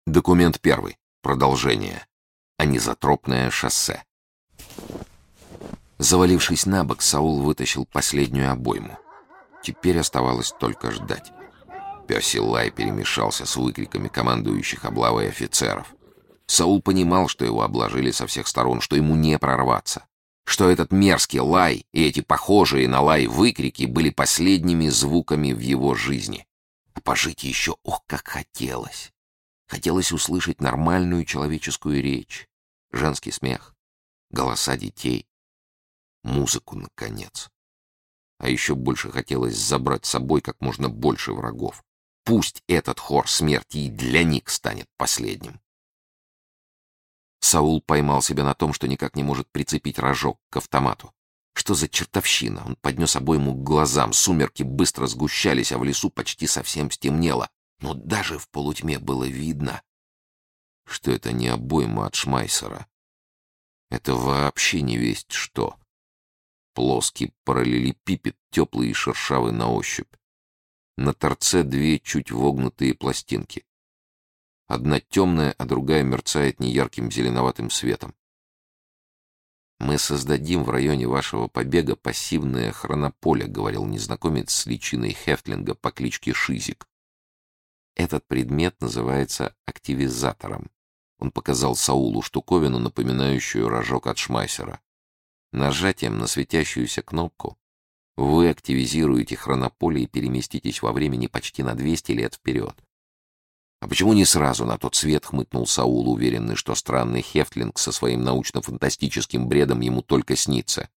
Документ первый. Продолжение. Анизотропное шоссе. Завалившись на бок, Саул вытащил последнюю обойму. Теперь оставалось только ждать. Пёсий лай перемешался с выкриками командующих облавой офицеров. Саул понимал, что его обложили со всех сторон, что ему не прорваться, что этот мерзкий лай и эти похожие на лай выкрики были последними звуками в его жизни. А пожить еще, ох, как хотелось. Хотелось услышать нормальную человеческую речь, женский смех, голоса детей, музыку, наконец. А еще больше хотелось забрать с собой как можно больше врагов. Пусть этот хор смерти и для них станет последним. Саул поймал себя на том, что никак не может прицепить рожок к автомату. Что за чертовщина? Он поднес обойму к глазам, сумерки быстро сгущались, а в лесу почти совсем стемнело. Но даже в полутьме было видно, что это не обойма от Шмайсера. Это вообще не весть что. Плоский параллелепипед, теплый и шершавый на ощупь. На торце две чуть вогнутые пластинки. Одна темная, а другая мерцает неярким зеленоватым светом. «Мы создадим в районе вашего побега пассивное хронополе», — говорил незнакомец с личиной Хефтлинга по кличке Шизик. «Этот предмет называется активизатором». Он показал Саулу штуковину, напоминающую рожок от Шмайсера. Нажатием на светящуюся кнопку вы активизируете хронополе и переместитесь во времени почти на 200 лет вперед. «А почему не сразу на тот свет?» — хмыкнул Саул, уверенный, что странный Хефтлинг со своим научно-фантастическим бредом ему только снится.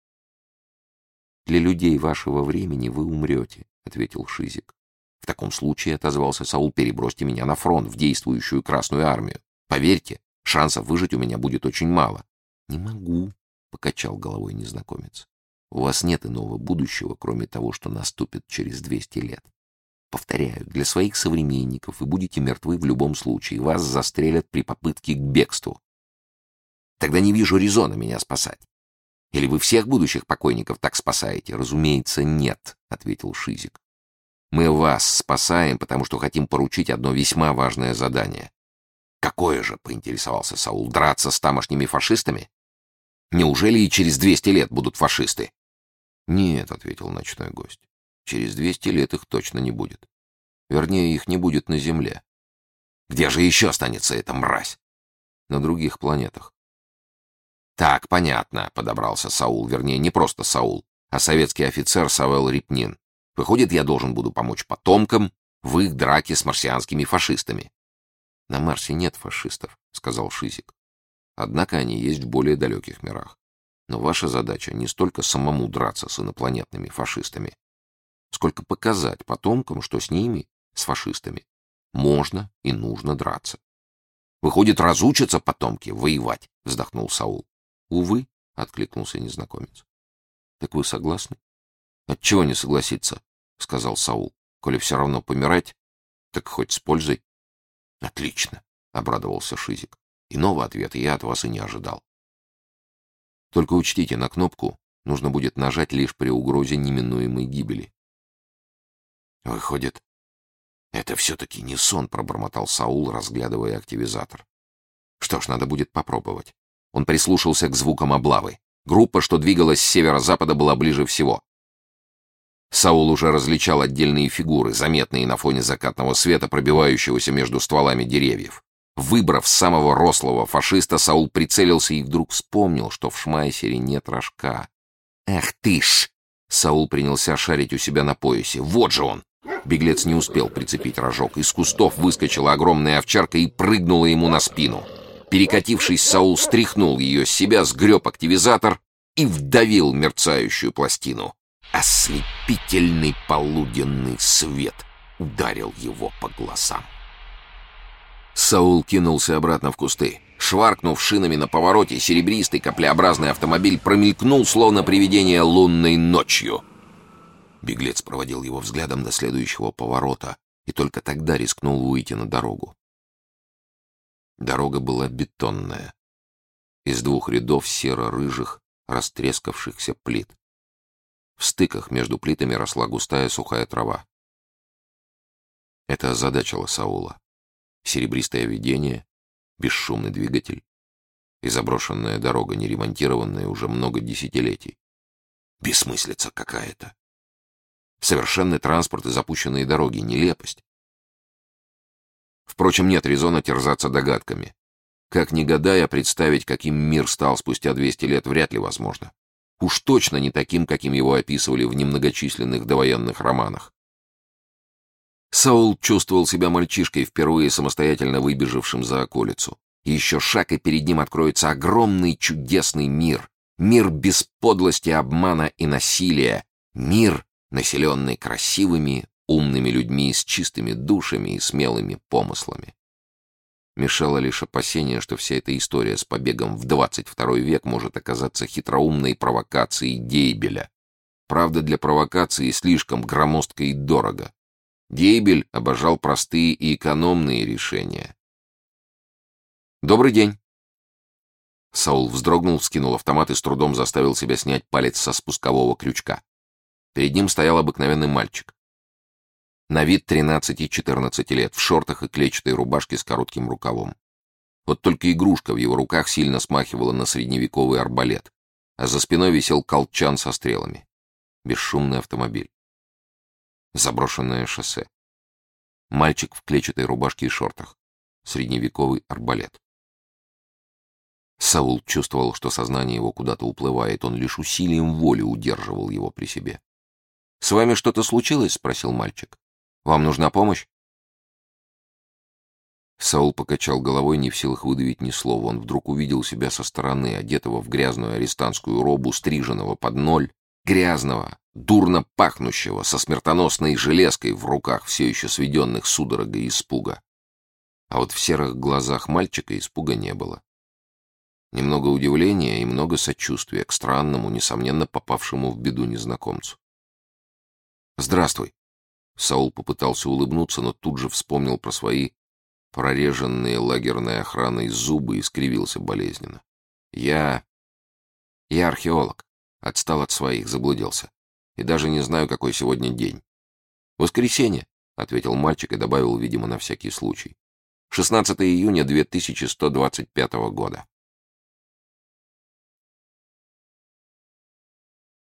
«Для людей вашего времени вы умрете», — ответил Шизик. «В таком случае, — отозвался Саул, — перебросьте меня на фронт, в действующую Красную армию. Поверьте, шансов выжить у меня будет очень мало». «Не могу», — покачал головой незнакомец. «У вас нет иного будущего, кроме того, что наступит через 200 лет. Повторяю, для своих современников вы будете мертвы в любом случае, вас застрелят при попытке к бегству. Тогда не вижу резона меня спасать. Или вы всех будущих покойников так спасаете?» «Разумеется, нет», — ответил Шизик. «Мы вас спасаем, потому что хотим поручить одно весьма важное задание». «Какое же?» — поинтересовался Саул. «Драться с тамошними фашистами? Неужели и через 200 лет будут фашисты?» «Нет», — ответил ночной гость. «Через 200 лет их точно не будет. Вернее, их не будет на Земле». «Где же еще останется эта мразь?» «На других планетах». «Так, понятно», — подобрался Саул. Вернее, не просто Саул, а советский офицер Савел Репнин. «Выходит, я должен буду помочь потомкам в их драке с марсианскими фашистами». «На Марсе нет фашистов», — сказал Шизик. «Однако они есть в более далеких мирах. Но ваша задача не столько самому драться с инопланетными фашистами, сколько показать потомкам, что с ними, с фашистами, можно и нужно драться». «Выходит, разучатся потомки воевать», — вздохнул Саул. «Увы», — откликнулся незнакомец. «Так вы согласны?» «Отчего не согласиться?» — сказал Саул. «Коли все равно помирать, так хоть с пользой». «Отлично», — обрадовался Шизик. «Иного ответа я от вас и не ожидал. Только учтите, на кнопку нужно будет нажать лишь при угрозе неминуемой гибели». «Выходит, это все-таки не сон», — пробормотал Саул, разглядывая активизатор. «Что ж, надо будет попробовать». Он прислушался к звукам облавы. Группа, что двигалась с северо-запада, была ближе всего. Саул уже различал отдельные фигуры, заметные на фоне закатного света, пробивающегося между стволами деревьев. Выбрав самого рослого фашиста, Саул прицелился и вдруг вспомнил, что в Шмайсере нет рожка. «Эх ты ж!» Саул принялся шарить у себя на поясе. «Вот же он!» Беглец не успел прицепить рожок. Из кустов выскочила огромная овчарка и прыгнула ему на спину. Перекатившись, Саул стряхнул ее с себя, сгреб активизатор и вдавил мерцающую пластину. Ослепительный полуденный свет ударил его по глазам. Саул кинулся обратно в кусты. Шваркнув шинами на повороте, серебристый каплеобразный автомобиль промелькнул, словно привидение лунной ночью. Беглец проводил его взглядом до следующего поворота и только тогда рискнул выйти на дорогу. Дорога была бетонная, из двух рядов серо-рыжих, растрескавшихся плит. В стыках между плитами росла густая сухая трава. Это озадачило Саула. Серебристое видение, бесшумный двигатель и заброшенная дорога, не ремонтированная уже много десятилетий. Бессмыслица какая-то. Совершенный транспорт и запущенные дороги — нелепость. Впрочем, нет резона терзаться догадками. Как ни гадая, представить, каким мир стал спустя 200 лет, вряд ли возможно. Уж точно не таким, каким его описывали в немногочисленных довоенных романах. Саул чувствовал себя мальчишкой, впервые самостоятельно выбежавшим за околицу. Еще шаг, и перед ним откроется огромный чудесный мир. Мир без подлости, обмана и насилия. Мир, населенный красивыми, умными людьми с чистыми душами и смелыми помыслами. Мешало лишь опасение, что вся эта история с побегом в 22 век может оказаться хитроумной провокацией Дейбеля. Правда, для провокации слишком громоздко и дорого. Дейбель обожал простые и экономные решения. «Добрый день!» Саул вздрогнул, вскинул автомат и с трудом заставил себя снять палец со спускового крючка. Перед ним стоял обыкновенный мальчик. На вид 13-14 лет, в шортах и клетчатой рубашке с коротким рукавом. Вот только игрушка в его руках сильно смахивала на средневековый арбалет, а за спиной висел колчан со стрелами. Бесшумный автомобиль. Заброшенное шоссе. Мальчик в клетчатой рубашке и шортах. Средневековый арбалет. Саул чувствовал, что сознание его куда-то уплывает, он лишь усилием воли удерживал его при себе. «С вами что-то случилось?» — спросил мальчик. «Вам нужна помощь?» Саул покачал головой, не в силах выдавить ни слова. Он вдруг увидел себя со стороны, одетого в грязную арестантскую робу, стриженного под ноль, грязного, дурно пахнущего, со смертоносной железкой в руках, все еще сведенных судорогой испуга. А вот в серых глазах мальчика испуга не было. Немного удивления и много сочувствия к странному, несомненно попавшему в беду незнакомцу. «Здравствуй!» Саул попытался улыбнуться, но тут же вспомнил про свои прореженные лагерной охраной зубы и скривился болезненно. Я археолог. Отстал от своих, заблудился. И даже не знаю, какой сегодня день». «Воскресенье», — ответил мальчик и добавил, видимо, на всякий случай. 16 июня 2125 года.